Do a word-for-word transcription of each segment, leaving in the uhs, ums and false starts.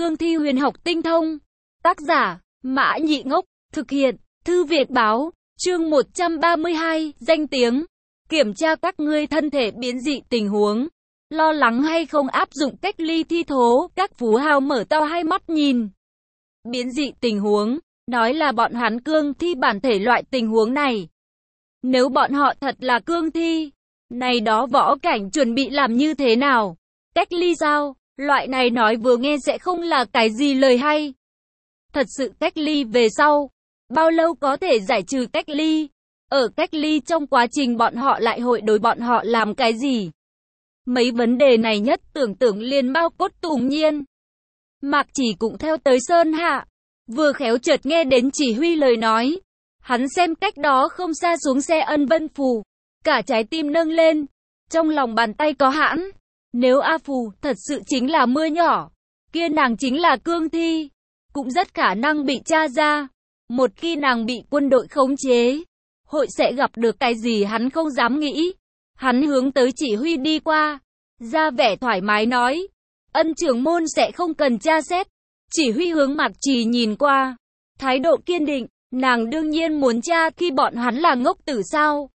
cương thi huyền học tinh thông. Tác giả, Mã Nhị Ngốc, thực hiện, Thư Việt Báo, chương một trăm ba mươi hai, danh tiếng. Kiểm tra các ngươi thân thể biến dị tình huống. Lo lắng hay không áp dụng cách ly thi thố, các phú hào mở to hai mắt nhìn. Biến dị tình huống, nói là bọn hắn cương thi bản thể loại tình huống này. Nếu bọn họ thật là cương thi, này đó võ cảnh chuẩn bị làm như thế nào? Cách ly sao? Loại này nói vừa nghe sẽ không là cái gì lời hay. Thật sự cách ly về sau, bao lâu có thể giải trừ cách ly? Ở cách ly trong quá trình bọn họ lại hội đối bọn họ làm cái gì? Mấy vấn đề này nhất tưởng tưởng liền bao cốt tùng nhiên. Mạc Chỉ cũng theo tới Sơn Hạ, vừa khéo chợt nghe đến chỉ huy lời nói. Hắn xem cách đó không xa xuống xe Ân Vân Phù, cả trái tim nâng lên, trong lòng bàn tay có hãn. Nếu A Phù thật sự chính là mưa nhỏ, kia nàng chính là cương thi, cũng rất khả năng bị tra ra. Một khi nàng bị quân đội khống chế, hội sẽ gặp được cái gì hắn không dám nghĩ. Hắn hướng tới chỉ huy đi qua, ra vẻ thoải mái nói, Ân trưởng môn sẽ không cần tra xét. Chỉ huy hướng Mạc Trì nhìn qua, thái độ kiên định, nàng đương nhiên muốn tra, khi bọn hắn là ngốc tử sao.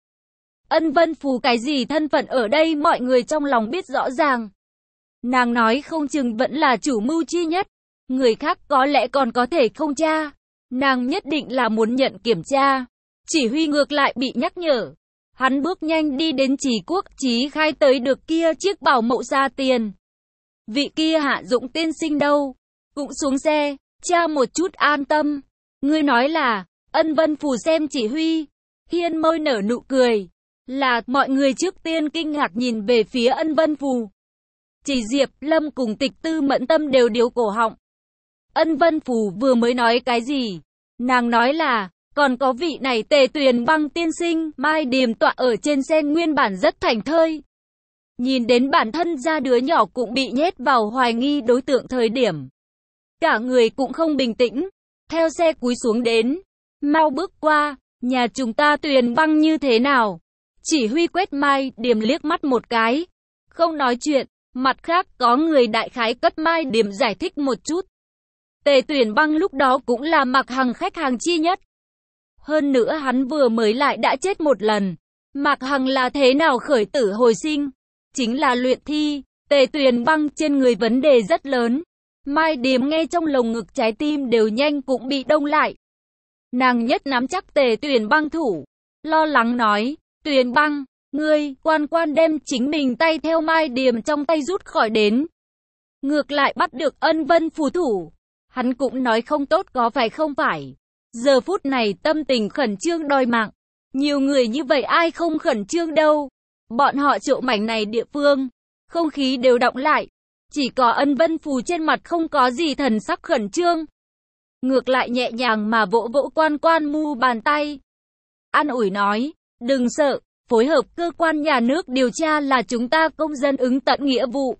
Ân Vân Phù cái gì thân phận ở đây mọi người trong lòng biết rõ ràng. Nàng nói không chừng vẫn là chủ mưu chi nhất, người khác có lẽ còn có thể không tra. Nàng nhất định là muốn nhận kiểm tra. Chỉ huy ngược lại bị nhắc nhở. Hắn bước nhanh đi đến Trì Quốc Chí khai tới được kia chiếc bảo mẫu ra tiền. Vị kia Hạ Dũng tiên sinh đâu? Cũng xuống xe, tra một chút an tâm. Ngươi nói là, Ân Vân Phù xem chỉ huy, hiên môi nở nụ cười. Là, mọi người trước tiên kinh ngạc nhìn về phía Ân Vân Phù. Chỉ Diệp, Lâm cùng Tịch Tư Mẫn Tâm đều điếu cổ họng. Ân Vân Phù vừa mới nói cái gì? Nàng nói là, còn có vị này Tề Tuyền Băng tiên sinh, Mai Điềm tọa ở trên xe nguyên bản rất thành thơi. Nhìn đến bản thân ra đứa nhỏ cũng bị nhét vào hoài nghi đối tượng thời điểm. Cả người cũng không bình tĩnh, theo xe cúi xuống đến. Mau bước qua, nhà chúng ta Tuyền Băng như thế nào? Chỉ huy quét Mai Điềm liếc mắt một cái, không nói chuyện. Mặt khác có người đại khái cấp Mai Điềm giải thích một chút. Tề Tuyền Băng lúc đó cũng là Mạc Hằng khách hàng chi nhất. Hơn nữa hắn vừa mới lại đã chết một lần. Mạc Hằng là thế nào khởi tử hồi sinh? Chính là luyện thi. Tề Tuyền Băng trên người vấn đề rất lớn. Mai Điềm nghe trong lồng ngực trái tim đều nhanh cũng bị đông lại. Nàng nhất nắm chắc Tề Tuyền Băng thủ, lo lắng nói, Tuyền Băng, ngươi, quan quan đem chính mình tay theo Mai Điềm trong tay rút khỏi đến. Ngược lại bắt được Ân Vân Phù thủ. Hắn cũng nói không tốt có phải không phải. Giờ phút này tâm tình khẩn trương đòi mạng. Nhiều người như vậy ai không khẩn trương đâu. Bọn họ chỗ mảnh này địa phương, không khí đều đọng lại. Chỉ có Ân Vân Phù trên mặt không có gì thần sắc khẩn trương. Ngược lại nhẹ nhàng mà vỗ vỗ quan quan mu bàn tay. An ủi nói, đừng sợ, phối hợp cơ quan nhà nước điều tra là chúng ta công dân ứng tận nghĩa vụ.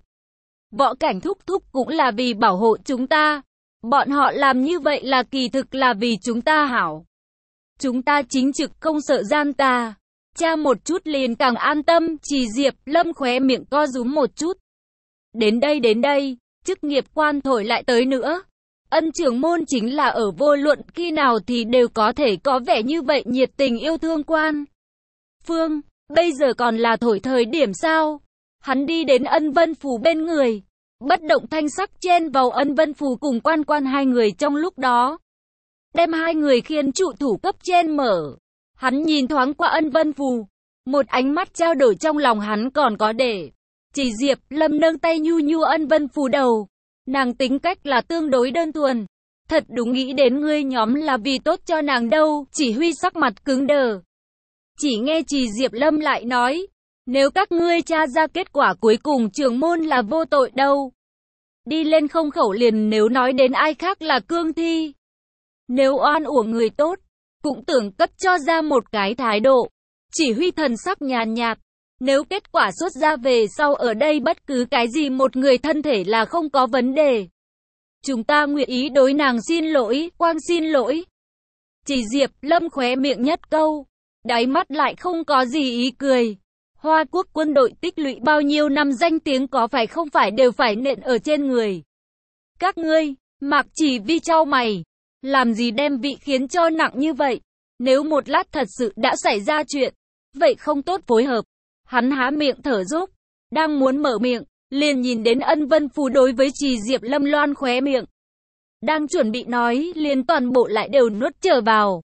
Võ cảnh thúc thúc cũng là vì bảo hộ chúng ta. Bọn họ làm như vậy là kỳ thực là vì chúng ta hảo. Chúng ta chính trực không sợ gian tà. Cha một chút liền càng an tâm. Chỉ Diệp, Lâm khóe miệng co rúm một chút. Đến đây đến đây, chức nghiệp quan thổi lại tới nữa. Ân trưởng môn chính là ở vô luận khi nào thì đều có thể có vẻ như vậy nhiệt tình yêu thương quan phương. Bây giờ còn là thổi thời điểm sao? Hắn đi đến Ân Vân Phù bên người, bất động thanh sắc chen vào Ân Vân Phù cùng quan quan hai người trong lúc đó. Đem hai người khiên trụ thủ cấp chen mở. Hắn nhìn thoáng qua Ân Vân Phù. Một ánh mắt trao đổi trong lòng hắn còn có để. Chỉ Diệp, Lâm nâng tay nhu nhu Ân Vân Phù đầu. Nàng tính cách là tương đối đơn thuần. Thật đúng nghĩ đến ngươi nhóm là vì tốt cho nàng đâu. Chỉ huy sắc mặt cứng đờ. Chỉ nghe Chỉ Diệp Lâm lại nói. Nếu các ngươi tra ra kết quả cuối cùng trưởng môn là vô tội đâu. Đi lên không khẩu liền nếu nói đến ai khác là cương thi. Nếu oan uổng người tốt, cũng tưởng cấp cho ra một cái thái độ. Chỉ huy thần sắc nhàn nhạt. Nếu kết quả xuất ra về sau ở đây bất cứ cái gì một người thân thể là không có vấn đề. Chúng ta nguyện ý đối nàng xin lỗi, quang xin lỗi. Chỉ Diệp Lâm khóe miệng nhất câu. Đáy mắt lại không có gì ý cười. Hoa Quốc quân đội tích lũy bao nhiêu năm danh tiếng có phải không phải đều phải nện ở trên người. Các ngươi, Mạc Chỉ Vi chau mày, làm gì đem vị khiến cho nặng như vậy? Nếu một lát thật sự đã xảy ra chuyện, vậy không tốt phối hợp. Hắn há miệng thở dốc, đang muốn mở miệng, liền nhìn đến Ân Vân Phù đối với Trì Diệp Lâm loan khóe miệng. Đang chuẩn bị nói, liền toàn bộ lại đều nuốt trở vào.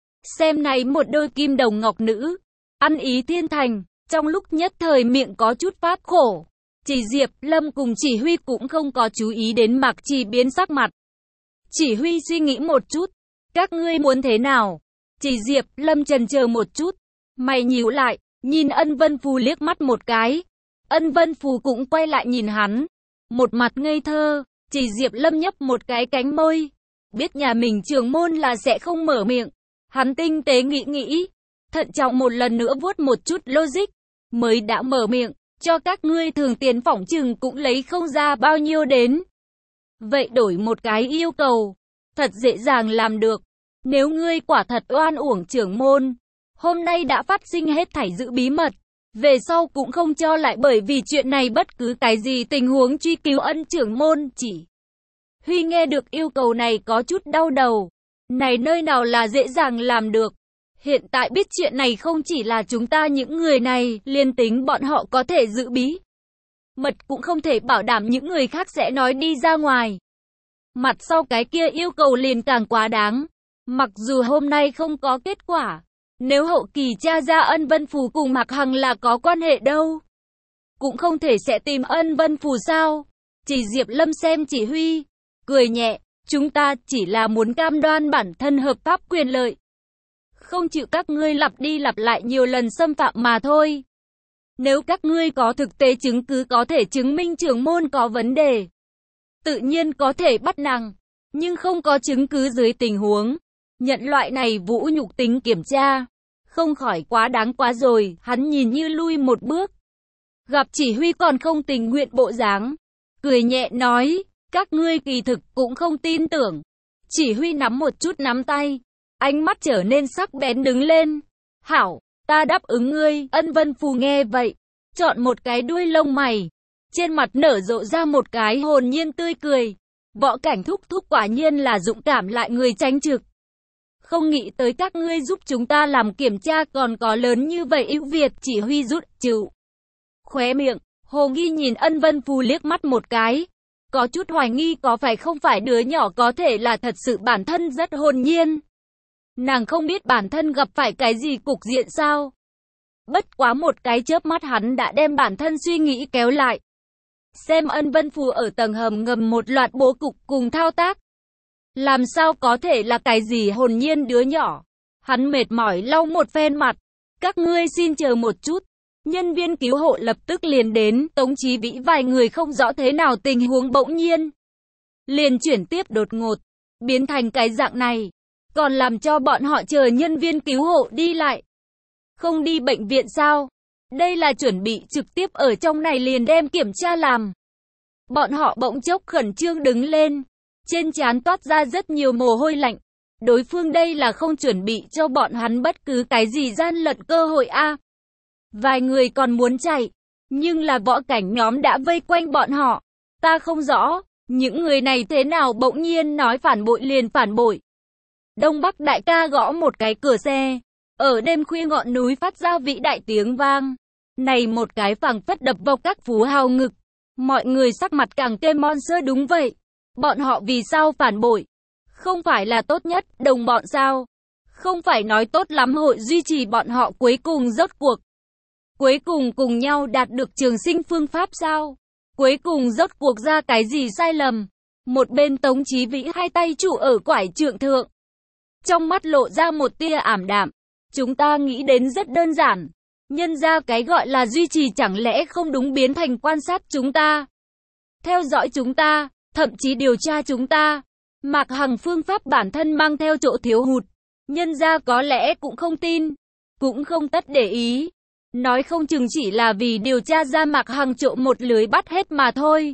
Xem này một đôi kim đồng ngọc nữ, ăn ý thiên thành, trong lúc nhất thời miệng có chút phát khổ. Chỉ Diệp Lâm cùng Chỉ Huy cũng không có chú ý đến Mạc Trì biến sắc mặt. Chỉ Huy suy nghĩ một chút, các ngươi muốn thế nào? Chỉ Diệp Lâm chần chờ một chút, mày nhíu lại, nhìn Ân Vân Phù liếc mắt một cái. Ân Vân Phù cũng quay lại nhìn hắn, một mặt ngây thơ. Chỉ Diệp Lâm nhấp một cái cánh môi, biết nhà mình trưởng môn là sẽ không mở miệng. Hắn tinh tế nghĩ nghĩ, thận trọng một lần nữa vuốt một chút logic, mới đã mở miệng, cho các ngươi thường tiền phỏng chừng cũng lấy không ra bao nhiêu đến. Vậy đổi một cái yêu cầu, thật dễ dàng làm được. Nếu ngươi quả thật oan uổng trưởng môn, hôm nay đã phát sinh hết thảy giữ bí mật, về sau cũng không cho lại bởi vì chuyện này bất cứ cái gì tình huống truy cứu Ân trưởng môn. Chỉ Huy nghe được yêu cầu này có chút đau đầu. Này nơi nào là dễ dàng làm được. Hiện tại biết chuyện này không chỉ là chúng ta những người này, liên tính bọn họ có thể giữ bí mật cũng không thể bảo đảm những người khác sẽ nói đi ra ngoài. Mặt sau cái kia yêu cầu liền càng quá đáng. Mặc dù hôm nay không có kết quả, nếu hậu kỳ tra ra Ân Vân Phù cùng Mạc Hằng là có quan hệ đâu, cũng không thể sẽ tìm Ân Vân Phù sao? Chỉ Diệp Lâm xem Chỉ Huy, cười nhẹ, chúng ta chỉ là muốn cam đoan bản thân hợp pháp quyền lợi, không chịu các ngươi lặp đi lặp lại nhiều lần xâm phạm mà thôi. Nếu các ngươi có thực tế chứng cứ có thể chứng minh trưởng môn có vấn đề, tự nhiên có thể bắt nàng, nhưng không có chứng cứ dưới tình huống nhận loại này vũ nhục tính kiểm tra, không khỏi quá đáng quá rồi. Hắn nhìn như lui một bước, gặp Chỉ Huy còn không tình nguyện bộ dáng, cười nhẹ nói, các ngươi kỳ thực cũng không tin tưởng. Chỉ Huy nắm một chút nắm tay, ánh mắt trở nên sắc bén đứng lên. Hảo, ta đáp ứng ngươi. Ân Vân Phù nghe vậy, chọn một cái đuôi lông mày, trên mặt nở rộ ra một cái hồn nhiên tươi cười. Võ Cảnh thúc thúc quả nhiên là dũng cảm lại người tránh trực. Không nghĩ tới các ngươi giúp chúng ta làm kiểm tra còn có lớn như vậy ưu việt. Chỉ Huy rút chịu khóe miệng, hồ nghi nhìn Ân Vân Phù liếc mắt một cái, có chút hoài nghi có phải không phải đứa nhỏ có thể là thật sự bản thân rất hồn nhiên. Nàng không biết bản thân gặp phải cái gì cục diện sao. Bất quá một cái chớp mắt hắn đã đem bản thân suy nghĩ kéo lại. Xem Ân Vân Phù ở tầng hầm ngầm một loạt bố cục cùng thao tác, làm sao có thể là cái gì hồn nhiên đứa nhỏ. Hắn mệt mỏi lau một phen mặt. Các ngươi xin chờ một chút. Nhân viên cứu hộ lập tức liền đến. Tống Chí Vĩ vài người không rõ thế nào tình huống bỗng nhiên liền chuyển tiếp đột ngột, biến thành cái dạng này. Còn làm cho bọn họ chờ nhân viên cứu hộ đi lại. Không đi bệnh viện sao? Đây là chuẩn bị trực tiếp ở trong này liền đem kiểm tra làm. Bọn họ bỗng chốc khẩn trương đứng lên, trên trán toát ra rất nhiều mồ hôi lạnh. Đối phương đây là không chuẩn bị cho bọn hắn bất cứ cái gì gian lận cơ hội a. À, vài người còn muốn chạy, nhưng là Võ Cảnh nhóm đã vây quanh bọn họ. Ta không rõ, những người này thế nào bỗng nhiên nói phản bội liền phản bội. Đông Bắc đại ca gõ một cái cửa xe, ở đêm khuya ngọn núi phát ra vĩ đại tiếng vang. Này một cái phảng phất đập vào các phú hào ngực. Mọi người sắc mặt càng thêm mon sơ. Đúng vậy, bọn họ vì sao phản bội? Không phải là tốt nhất đồng bọn sao? Không phải nói tốt lắm hội duy trì bọn họ cuối cùng rốt cuộc. Cuối cùng cùng nhau đạt được trường sinh phương pháp sao? Cuối cùng rốt cuộc ra cái gì sai lầm? Một bên Tống Chí Vĩ hai tay trụ ở quải trượng thượng, trong mắt lộ ra một tia ảm đạm. Chúng ta nghĩ đến rất đơn giản. Nhân ra cái gọi là duy trì chẳng lẽ không đúng biến thành quan sát chúng ta, theo dõi chúng ta, thậm chí điều tra chúng ta. Mạc Hằng phương pháp bản thân mang theo chỗ thiếu hụt. Nhân ra có lẽ cũng không tin, cũng không tất để ý. Nói không chừng chỉ là vì điều tra ra Mạc Hằng trộm một lưới bắt hết mà thôi.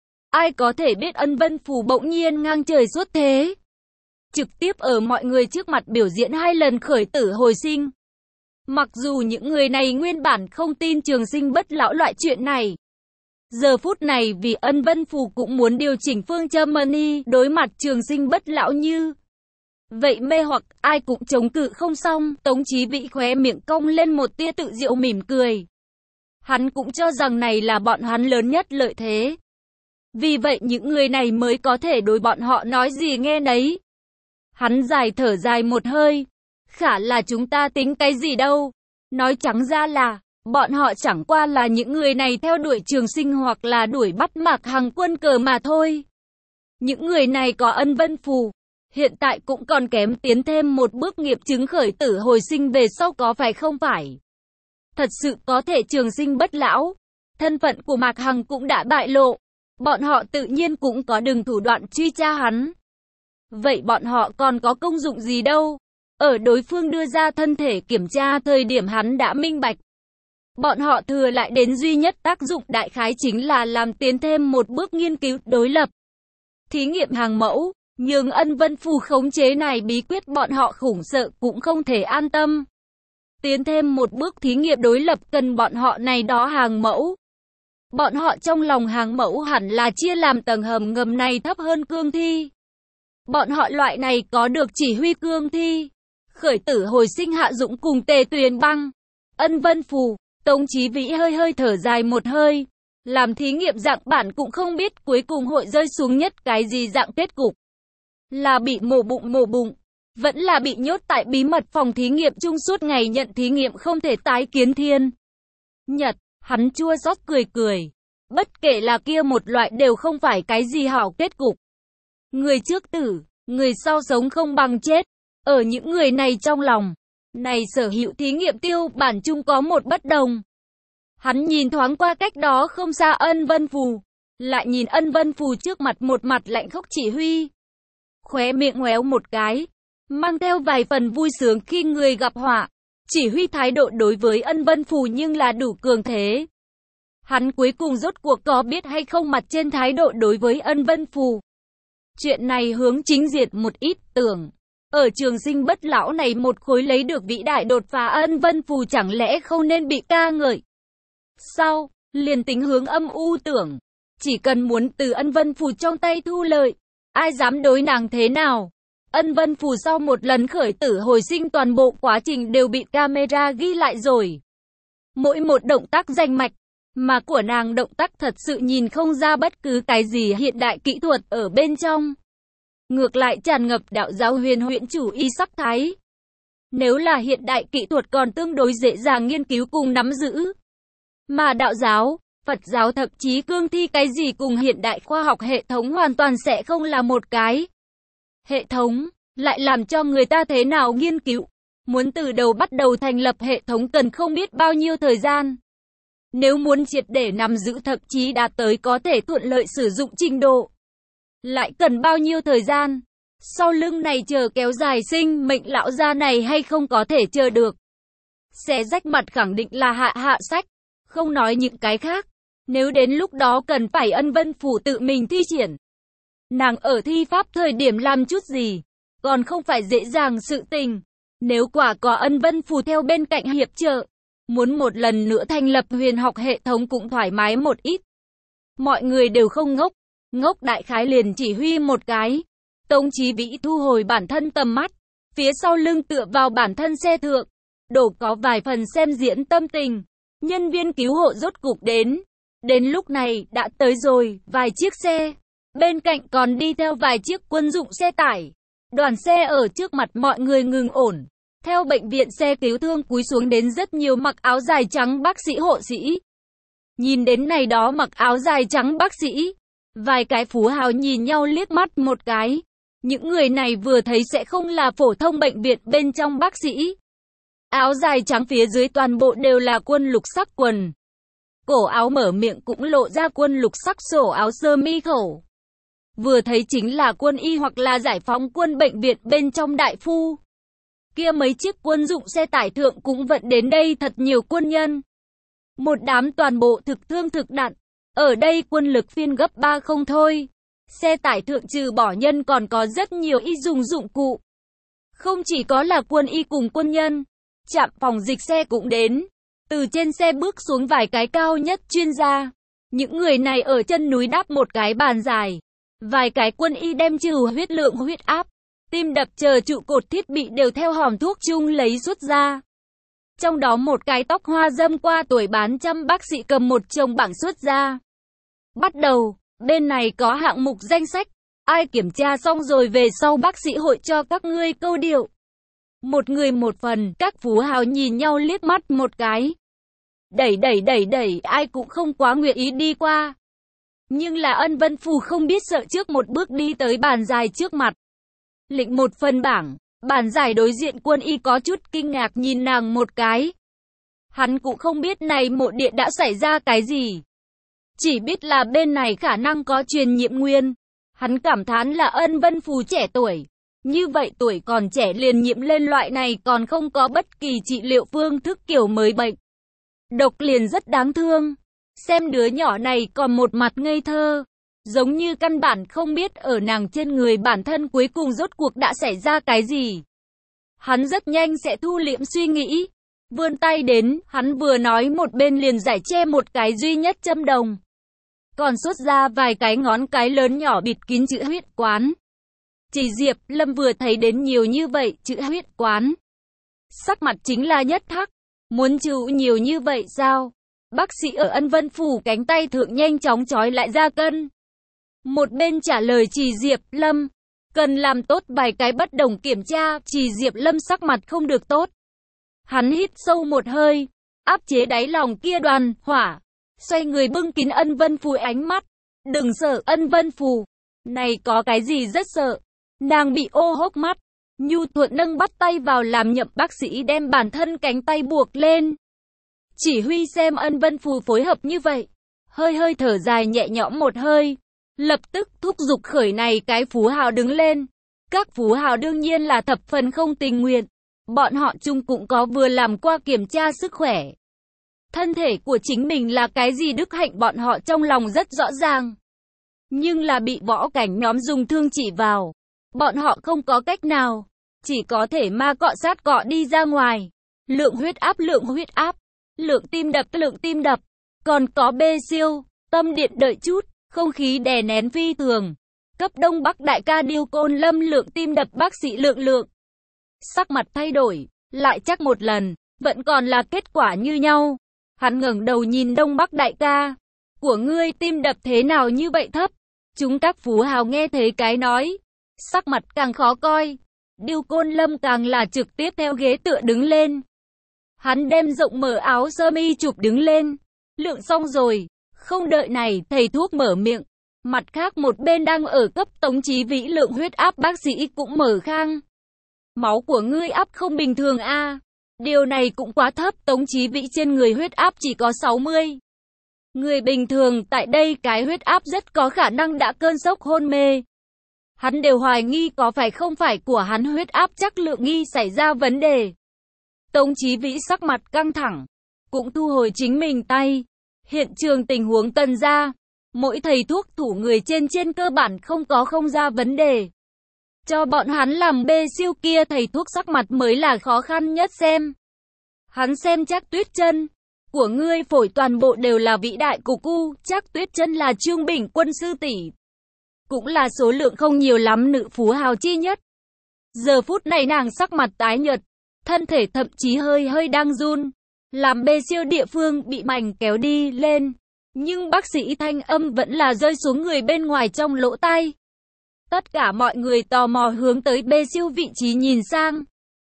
Ai có thể biết Ân Vân Phù bỗng nhiên ngang trời suốt thế, trực tiếp ở mọi người trước mặt biểu diễn hai lần khởi tử hồi sinh. Mặc dù những người này nguyên bản không tin trường sinh bất lão loại chuyện này, Giờ phút này vì Ân Vân Phù cũng muốn điều chỉnh phương châm money, đối mặt trường sinh bất lão như vậy mê hoặc, ai cũng chống cự không xong. Tống Chí Vĩ khóe miệng cong lên một tia tự diệu mỉm cười. Hắn cũng cho rằng này là bọn hắn lớn nhất lợi thế. Vì vậy những người này mới có thể đối bọn họ nói gì nghe nấy. Hắn dài thở dài một hơi. Khả là chúng ta tính cái gì đâu. Nói trắng ra là, bọn họ chẳng qua là những người này theo đuổi trường sinh hoặc là đuổi bắt Mạc Hằng quân cờ mà thôi. Những người này có Ân Vân Phù, hiện tại cũng còn kém tiến thêm một bước nghiệp chứng khởi tử hồi sinh về sau có phải không phải. Thật sự có thể trường sinh bất lão, thân phận của Mạc Hằng cũng đã bại lộ, bọn họ tự nhiên cũng có đường thủ đoạn truy tra hắn. Vậy bọn họ còn có công dụng gì đâu? Ở đối phương đưa ra thân thể kiểm tra thời điểm hắn đã minh bạch. Bọn họ thừa lại đến duy nhất tác dụng đại khái chính là làm tiến thêm một bước nghiên cứu đối lập. Thí nghiệm hàng mẫu, nhưng Ân Vân Phù khống chế này bí quyết bọn họ khủng sợ cũng không thể an tâm. Tiến thêm một bước thí nghiệm đối lập cần bọn họ này đó hàng mẫu. Bọn họ trong lòng hàng mẫu hẳn là chia làm tầng hầm ngầm này thấp hơn cương thi. Bọn họ loại này có được chỉ huy cương thi, khởi tử hồi sinh hạ dũng cùng Tề Tuyền Băng, Ân Vân Phù. Tống Chí Vĩ hơi hơi thở dài một hơi. Làm thí nghiệm dạng bản cũng không biết cuối cùng hội rơi xuống nhất cái gì dạng kết cục. Là bị mổ bụng mổ bụng, vẫn là bị nhốt tại bí mật phòng thí nghiệm chung suốt ngày nhận thí nghiệm không thể tái kiến thiên nhật. Hắn chua xót cười cười. Bất kể là kia một loại đều không phải cái gì hảo kết cục. Người trước tử, người sau sống không bằng chết. Ở những người này trong lòng, này sở hữu thí nghiệm tiêu bản chung có một bất đồng. Hắn nhìn thoáng qua cách đó không xa Ân Vân Phù, lại nhìn Ân Vân Phù trước mặt một mặt lạnh khốc chỉ huy. Khóe miệng ngoéo một cái, mang theo vài phần vui sướng khi người gặp họa. Chỉ huy thái độ đối với Ân Vân Phù nhưng là đủ cường thế. Hắn cuối cùng rốt cuộc có biết hay không mặt trên thái độ đối với Ân Vân Phù. Chuyện này hướng chính diệt một ít tưởng. Ở trường sinh bất lão này một khối lấy được vĩ đại đột phá Ân Vân Phù chẳng lẽ không nên bị ca ngợi. Sau, liền tính hướng âm u tưởng. Chỉ cần muốn từ Ân Vân Phù trong tay thu lợi, ai dám đối nàng thế nào. Ân Vân Phù sau một lần khởi tử hồi sinh toàn bộ quá trình đều bị camera ghi lại rồi. Mỗi một động tác rành mạch, mà của nàng động tác thật sự nhìn không ra bất cứ cái gì hiện đại kỹ thuật ở bên trong. Ngược lại tràn ngập đạo giáo huyền huyễn chủ y sắc thái. Nếu là hiện đại kỹ thuật còn tương đối dễ dàng nghiên cứu cùng nắm giữ. Mà đạo giáo, Phật giáo thậm chí cương thi cái gì cùng hiện đại khoa học hệ thống hoàn toàn sẽ không là một cái. Hệ thống, lại làm cho người ta thế nào nghiên cứu. Muốn từ đầu bắt đầu thành lập hệ thống cần không biết bao nhiêu thời gian. Nếu muốn triệt để nắm giữ thậm chí đạt tới có thể thuận lợi sử dụng trình độ. Lại cần bao nhiêu thời gian. Sau lưng này chờ kéo dài sinh mệnh lão gia này hay không có thể chờ được. Sẽ rách mặt khẳng định là hạ hạ sách. Không nói những cái khác. Nếu đến lúc đó cần phải Ân Vân Phù tự mình thi triển. Nàng ở thi pháp thời điểm làm chút gì. Còn không phải dễ dàng sự tình. Nếu quả có Ân Vân Phù theo bên cạnh hiệp trợ. Muốn một lần nữa thành lập huyền học hệ thống cũng thoải mái một ít. Mọi người đều không ngốc. Ngốc đại khái liền chỉ huy một cái. Tống Chí Vĩ thu hồi bản thân tầm mắt. Phía sau lưng tựa vào bản thân xe thượng. Đổ có vài phần xem diễn tâm tình. Nhân viên cứu hộ rốt cục đến. Đến lúc này đã tới rồi, vài chiếc xe. Bên cạnh còn đi theo vài chiếc quân dụng xe tải. Đoàn xe ở trước mặt mọi người ngừng ổn. Theo bệnh viện xe cứu thương cúi xuống đến rất nhiều mặc áo dài trắng bác sĩ hộ sĩ. Nhìn đến này đó mặc áo dài trắng bác sĩ. Vài cái phú hào nhìn nhau liếc mắt một cái. Những người này vừa thấy sẽ không là phổ thông bệnh viện bên trong bác sĩ. Áo dài trắng phía dưới toàn bộ đều là quân lục sắc quần. Cổ áo mở miệng cũng lộ ra quân lục sắc sổ áo sơ mi khẩu. Vừa thấy chính là quân y hoặc là giải phóng quân bệnh viện bên trong đại phu. Kia mấy chiếc quân dụng xe tải thượng cũng vận đến đây thật nhiều quân nhân. Một đám toàn bộ thực thương thực đạn. Ở đây quân lực phiên gấp ba không thôi. Xe tải thượng trừ bỏ nhân còn có rất nhiều y dùng dụng cụ. Không chỉ có là quân y cùng quân nhân. Trạm phòng dịch xe cũng đến. Từ trên xe bước xuống vài cái cao nhất chuyên gia. Những người này ở chân núi đắp một cái bàn dài. Vài cái quân y đem trừ huyết lượng huyết áp, tim đập chờ trụ cột thiết bị đều theo hòm thuốc chung lấy xuất ra. Trong đó một cái tóc hoa dâm qua tuổi bán trăm bác sĩ cầm một chồng bảng xuất ra. Bắt đầu, bên này có hạng mục danh sách. Ai kiểm tra xong rồi về sau bác sĩ hội cho các ngươi câu điệu. Một người một phần, các phú hào nhìn nhau liếc mắt một cái. Đẩy đẩy đẩy đẩy, ai cũng không quá nguyện ý đi qua. Nhưng là Ân Vân Phù không biết sợ trước một bước đi tới bàn dài trước mặt. Lĩnh một phần bảng, bàn dài đối diện quân y có chút kinh ngạc nhìn nàng một cái. Hắn cũng không biết này mộ địa đã xảy ra cái gì. Chỉ biết là bên này khả năng có truyền nhiễm nguyên. Hắn cảm thán là Ân Vân Phù trẻ tuổi. Như vậy tuổi còn trẻ liền nhiễm lên loại này còn không có bất kỳ trị liệu phương thức kiểu mới bệnh. Độc liền rất đáng thương. Xem đứa nhỏ này còn một mặt ngây thơ. Giống như căn bản không biết ở nàng trên người bản thân cuối cùng rốt cuộc đã xảy ra cái gì. Hắn rất nhanh sẽ thu liễm suy nghĩ. Vươn tay đến, hắn vừa nói một bên liền giải che một cái duy nhất châm đồng. Còn xuất ra vài cái ngón cái lớn nhỏ bịt kín chữ huyết quán. Chỉ Diệp Lâm vừa thấy đến nhiều như vậy chữ huyết quán. Sắc mặt chính là nhất hắc. Muốn chịu nhiều như vậy sao? Bác sĩ ở Ân Vân Phủ cánh tay thượng nhanh chóng trói lại ra cân. Một bên trả lời Chỉ Diệp Lâm. Cần làm tốt vài cái bất đồng kiểm tra. Chỉ Diệp Lâm sắc mặt không được tốt. Hắn hít sâu một hơi. Áp chế đáy lòng kia đoàn hỏa. Xoay người bưng kín Ân Vân Phù ánh mắt. Đừng sợ Ân Vân Phù. Này có cái gì rất sợ. Nàng bị ô hốc mắt. Nhu thuận nâng bắt tay vào làm nhậm bác sĩ đem bản thân cánh tay buộc lên. Chỉ huy xem Ân Vân Phù phối hợp như vậy. Hơi hơi thở dài nhẹ nhõm một hơi. Lập tức thúc giục khởi này cái phú hào đứng lên. Các phú hào đương nhiên là thập phần không tình nguyện. Bọn họ chung cũng có vừa làm qua kiểm tra sức khỏe. Thân thể của chính mình là cái gì đức hạnh bọn họ trong lòng rất rõ ràng. Nhưng là bị võ cảnh nhóm dùng thương chỉ vào. Bọn họ không có cách nào. Chỉ có thể ma cọ sát cọ đi ra ngoài. Lượng huyết áp lượng huyết áp. Lượng tim đập lượng tim đập. Còn có bê siêu. Tâm điện đợi chút. Không khí đè nén phi thường. Cấp Đông Bắc đại ca Điêu Côn Lâm lượng tim đập bác sĩ lượng lượng. Sắc mặt thay đổi. Lại chắc một lần. Vẫn còn là kết quả như nhau. Hắn ngẩng đầu nhìn Đông Bắc đại ca. Của ngươi tim đập thế nào như vậy thấp? Chúng các phú hào nghe thấy cái nói. Sắc mặt càng khó coi. Điêu Côn Lâm càng là trực tiếp theo ghế tựa đứng lên. Hắn đem rộng mở áo sơ mi chụp đứng lên. Lượng xong rồi. Không đợi này thầy thuốc mở miệng. Mặt khác một bên đang ở cấp Tống Chí Vĩ lượng huyết áp bác sĩ cũng mở khang. Máu của ngươi áp không bình thường a. À. Điều này cũng quá thấp. Tống Chí Vĩ trên người huyết áp chỉ có sáu mươi. Người bình thường tại đây cái huyết áp rất có khả năng đã cơn sốc hôn mê. Hắn đều hoài nghi có phải không phải của hắn huyết áp chắc lượng nghi xảy ra vấn đề. Tống Chí Vĩ sắc mặt căng thẳng. Cũng thu hồi chính mình tay. Hiện trường tình huống tần ra. Mỗi thầy thuốc thủ người trên trên cơ bản không có không ra vấn đề. Cho bọn hắn làm bê siêu kia thầy thuốc sắc mặt mới là khó khăn nhất xem. Hắn xem Trác Tuyết Chân. Của ngươi phổi toàn bộ đều là vĩ đại của cu. Trác Tuyết Chân là Trương Bình Quân sư tỷ. Cũng là số lượng không nhiều lắm nữ phú hào chi nhất. Giờ phút này nàng sắc mặt tái nhợt. Thân thể thậm chí hơi hơi đang run. Làm bê siêu địa phương bị mảnh kéo đi lên. Nhưng bác sĩ thanh âm vẫn là rơi xuống người bên ngoài trong lỗ tai. Tất cả mọi người tò mò hướng tới bê siêu vị trí nhìn sang.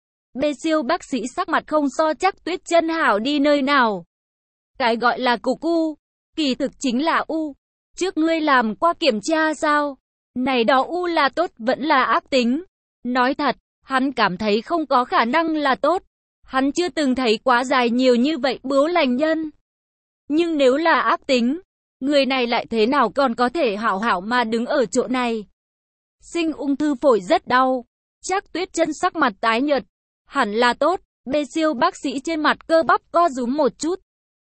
Bê siêu bác sĩ sắc mặt không so Trác Tuyết Chân hảo đi nơi nào. Cái gọi là cục u, kỳ thực chính là u. Trước ngươi làm qua kiểm tra sao? Này đó u là tốt vẫn là ác tính. Nói thật, hắn cảm thấy không có khả năng là tốt. Hắn chưa từng thấy quá dài nhiều như vậy bướu lành nhân. Nhưng nếu là ác tính, người này lại thế nào còn có thể hảo hảo mà đứng ở chỗ này? Sinh ung thư phổi rất đau. Trác Tuyết Chân sắc mặt tái nhợt. Hẳn là tốt. Bê siêu bác sĩ trên mặt cơ bắp co rúm một chút.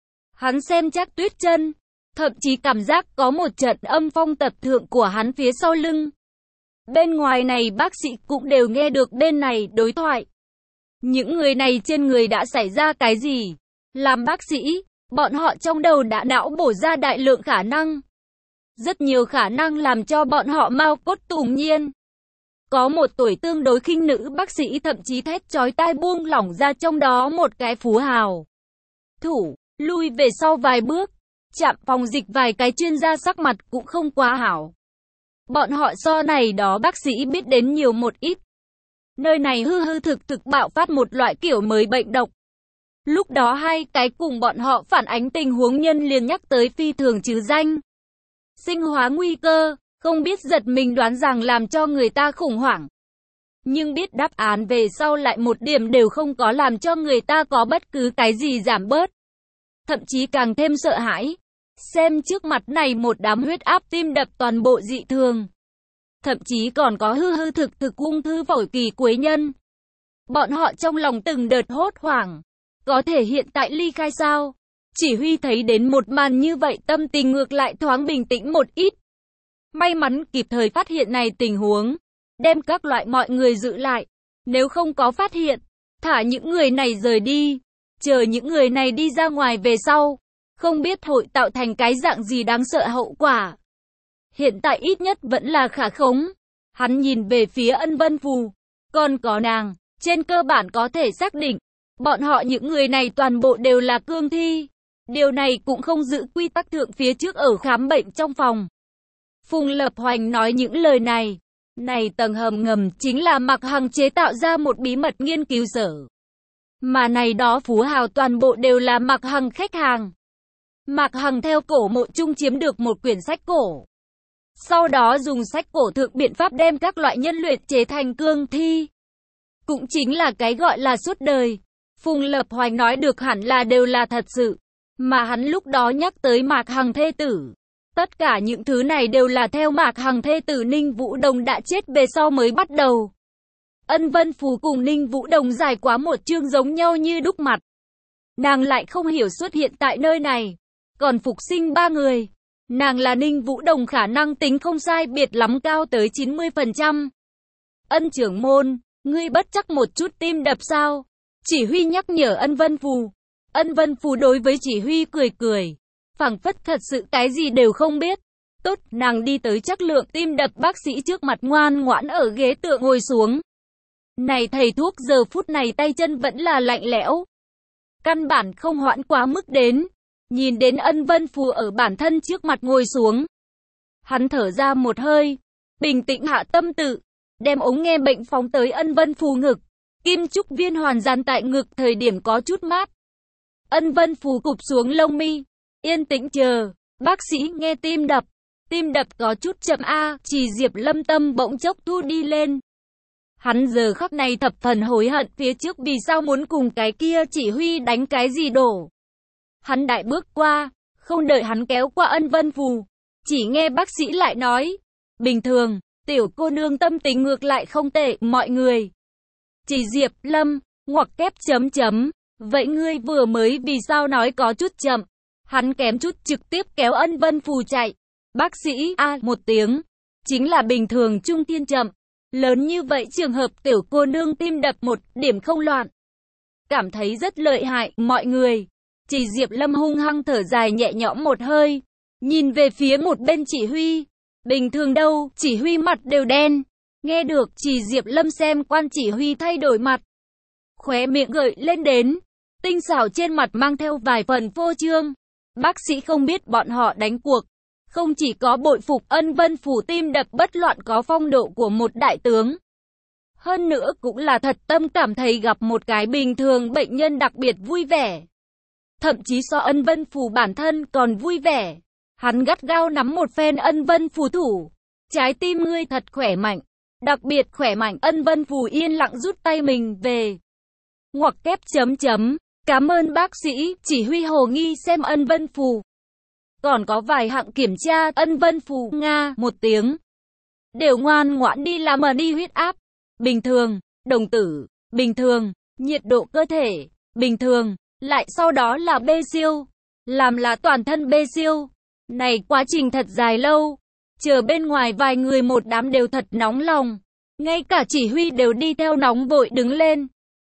Hắn xem Trác Tuyết Chân, thậm chí cảm giác có một trận âm phong tập thượng của hắn phía sau lưng. Bên ngoài này bác sĩ cũng đều nghe được bên này đối thoại. Những người này trên người đã xảy ra cái gì? Làm bác sĩ, Bọn họ trong đầu đã não bổ ra đại lượng khả năng. Rất nhiều khả năng làm cho bọn họ mao cốt tùng nhiên. Có một tuổi tương đối khinh nữ bác sĩ thậm chí thét chói tai buông lỏng ra trong đó một cái phú hào. Thủ, lui về sau vài bước, chạm phòng dịch vài cái chuyên gia sắc mặt cũng không quá hảo. Bọn họ so này đó bác sĩ biết đến nhiều một ít. Nơi này hư hư thực thực bạo phát một loại kiểu mới bệnh độc. Lúc đó hai cái cùng bọn họ phản ánh tình huống nhân liền nhắc tới phi thường chứ danh. Sinh hóa nguy cơ, không biết giật mình đoán rằng làm cho người ta khủng hoảng. Nhưng biết đáp án về sau lại một điểm đều không có làm cho người ta có bất cứ cái gì giảm bớt. Thậm chí càng thêm sợ hãi. Xem trước mặt này một đám huyết áp tim đập toàn bộ dị thường. Thậm chí còn có hư hư thực thực ung thư phổi kỳ quế nhân. Bọn họ trong lòng từng đợt hốt hoảng. Có thể hiện tại ly khai sao? Chỉ huy thấy đến một màn như vậy tâm tình ngược lại thoáng bình tĩnh một ít. May mắn kịp thời phát hiện này tình huống. Đem các loại mọi người giữ lại. Nếu không có phát hiện, thả những người này rời đi. Chờ những người này đi ra ngoài về sau. Không biết hội tạo thành cái dạng gì đáng sợ hậu quả. Hiện tại ít nhất vẫn là khả khống. Hắn nhìn về phía Ân Vân Phù. Còn có nàng, trên cơ bản có thể xác định. Bọn họ những người này toàn bộ đều là cương thi. Điều này cũng không giữ quy tắc thượng phía trước ở khám bệnh trong phòng. Phùng Lập Hoành nói những lời này. Này tầng hầm ngầm chính là Mạc Hằng chế tạo ra một bí mật nghiên cứu sở. Mà này đó phú hào toàn bộ đều là Mạc Hằng khách hàng. Mạc Hằng theo cổ mộ chung chiếm được một quyển sách cổ. Sau đó dùng sách cổ thượng biện pháp đem các loại nhân luyện chế thành cương thi. Cũng chính là cái gọi là suốt đời. Phùng Lập Hoành nói được hẳn là đều là thật sự. Mà hắn lúc đó nhắc tới Mạc Hằng thê tử. Tất cả những thứ này đều là theo Mạc Hằng thê tử Ninh Vũ Đồng đã chết về sau mới bắt đầu. Ân Vân Phù cùng Ninh Vũ Đồng dài quá một chương giống nhau như đúc mặt. Nàng lại không hiểu xuất hiện tại nơi này. Còn phục sinh ba người. Nàng là Ninh Vũ Đồng khả năng tính không sai biệt lắm cao tới chín mươi phần trăm. Ân trưởng môn, ngươi bất chắc một chút tim đập sao? Chỉ huy nhắc nhở Ân Vân Phù. Ân Vân Phù đối với chỉ huy cười cười. Phảng phất thật sự cái gì đều không biết. Tốt, nàng đi tới chắc lượng tim đập bác sĩ trước mặt ngoan ngoãn ở ghế tựa ngồi xuống. Này thầy thuốc giờ phút này tay chân vẫn là lạnh lẽo. Căn bản không hoãn quá mức đến. Nhìn đến Ân Vân Phù ở bản thân trước mặt ngồi xuống. Hắn thở ra một hơi. Bình tĩnh hạ tâm tự. Đem ống nghe bệnh phóng tới Ân Vân Phù ngực. Kim trúc viên hoàn dán tại ngực thời điểm có chút mát. Ân Vân Phù cụp xuống lông mi. Yên tĩnh chờ. Bác sĩ nghe tim đập. Tim đập có chút chậm a. Chỉ Diệp Lâm tâm bỗng chốc thu đi lên. Hắn giờ khắc này thập phần hối hận phía trước vì sao muốn cùng cái kia chỉ huy đánh cái gì đổ. Hắn đại bước qua, không đợi hắn kéo qua Ân Vân Phù. Chỉ nghe bác sĩ lại nói. Bình thường, tiểu cô nương tâm tình ngược lại không tệ, mọi người. Chỉ Diệp Lâm, ngoặc kép chấm chấm. Vậy ngươi vừa mới vì sao nói có chút chậm. Hắn kém chút trực tiếp kéo Ân Vân Phù chạy. Bác sĩ, a một tiếng. Chính là bình thường trung thiên chậm. Lớn như vậy trường hợp tiểu cô nương tim đập một điểm không loạn. Cảm thấy rất lợi hại, mọi người. Chỉ Diệp Lâm hung hăng thở dài nhẹ nhõm một hơi. Nhìn về phía một bên chỉ huy. Bình thường đâu, chỉ huy mặt đều đen. Nghe được chỉ Diệp Lâm xem quan chỉ huy thay đổi mặt. Khóe miệng gợi lên đến. Tinh xảo trên mặt mang theo vài phần phô trương. Bác sĩ không biết bọn họ đánh cuộc. Không chỉ có bội phục Ân Vân Phù tim đập bất loạn có phong độ của một đại tướng. Hơn nữa cũng là thật tâm cảm thấy gặp một cái bình thường bệnh nhân đặc biệt vui vẻ. Thậm chí so Ân Vân Phù bản thân còn vui vẻ. Hắn gắt gao nắm một phen Ân Vân Phù thủ. Trái tim ngươi thật khỏe mạnh. Đặc biệt khỏe mạnh. Ân Vân Phù yên lặng rút tay mình về. Ngoặc kép chấm chấm. Cảm ơn bác sĩ. Chỉ huy hồ nghi xem Ân Vân Phù. Còn có vài hạng kiểm tra. Ân Vân Phù nga một tiếng. Đều ngoan ngoãn đi làm mà đi huyết áp. Bình thường. Đồng tử. Bình thường. Nhiệt độ cơ thể. Bình thường. Lại sau đó là B siêu. Làm là toàn thân B siêu. Này quá trình thật dài lâu. Chờ bên ngoài vài người một đám đều thật nóng lòng. Ngay cả chỉ huy đều đi theo nóng vội đứng lên.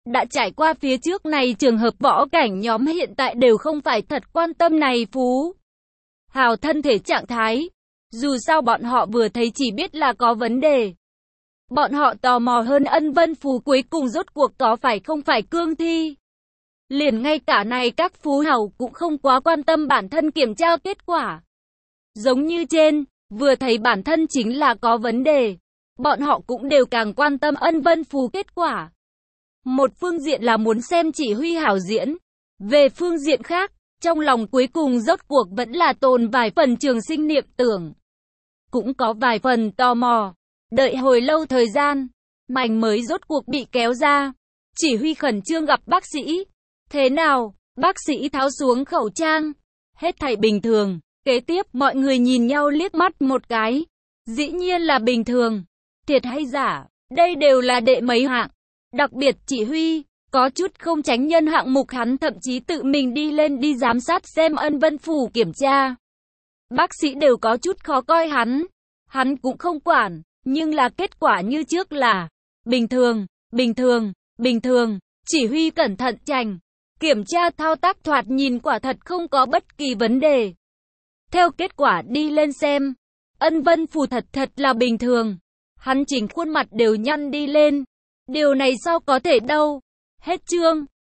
Đã trải qua phía trước này, trường hợp võ cảnh nhóm hiện tại đều không phải thật quan tâm này Phú Hào thân thể trạng thái. Dù sao bọn họ vừa thấy chỉ biết là có vấn đề. Bọn họ tò mò hơn Ân Vân Phú cuối cùng rốt cuộc có phải không phải cương thi. Liền ngay cả này các phú hào cũng không quá quan tâm bản thân kiểm tra kết quả. Giống như trên, vừa thấy bản thân chính là có vấn đề. Bọn họ cũng đều càng quan tâm Ân Vân Phú kết quả. Một phương diện là muốn xem chỉ huy hảo diễn. Về phương diện khác, trong lòng cuối cùng rốt cuộc vẫn là tồn vài phần trường sinh niệm tưởng. Cũng có vài phần tò mò. Đợi hồi lâu thời gian, mảnh mới rốt cuộc bị kéo ra. Chỉ huy khẩn trương gặp bác sĩ. Thế nào? Bác sĩ tháo xuống khẩu trang. Hết thảy bình thường. Kế tiếp mọi người nhìn nhau liếc mắt một cái. Dĩ nhiên là bình thường. Thiệt hay giả, đây đều là đệ mấy hạng. Đặc biệt chỉ huy, có chút không tránh nhân hạng mục hắn thậm chí tự mình đi lên đi giám sát xem Ân Vân Phủ kiểm tra. Bác sĩ đều có chút khó coi hắn. Hắn cũng không quản, nhưng là kết quả như trước là bình thường, bình thường, bình thường. Chỉ huy cẩn thận chành. Kiểm tra thao tác thoạt nhìn quả thật không có bất kỳ vấn đề. Theo kết quả đi lên xem, Ân Vân Phủ thật thật là bình thường. Hắn chỉnh khuôn mặt đều nhăn đi lên. Điều này sao có thể đâu. Hết chương.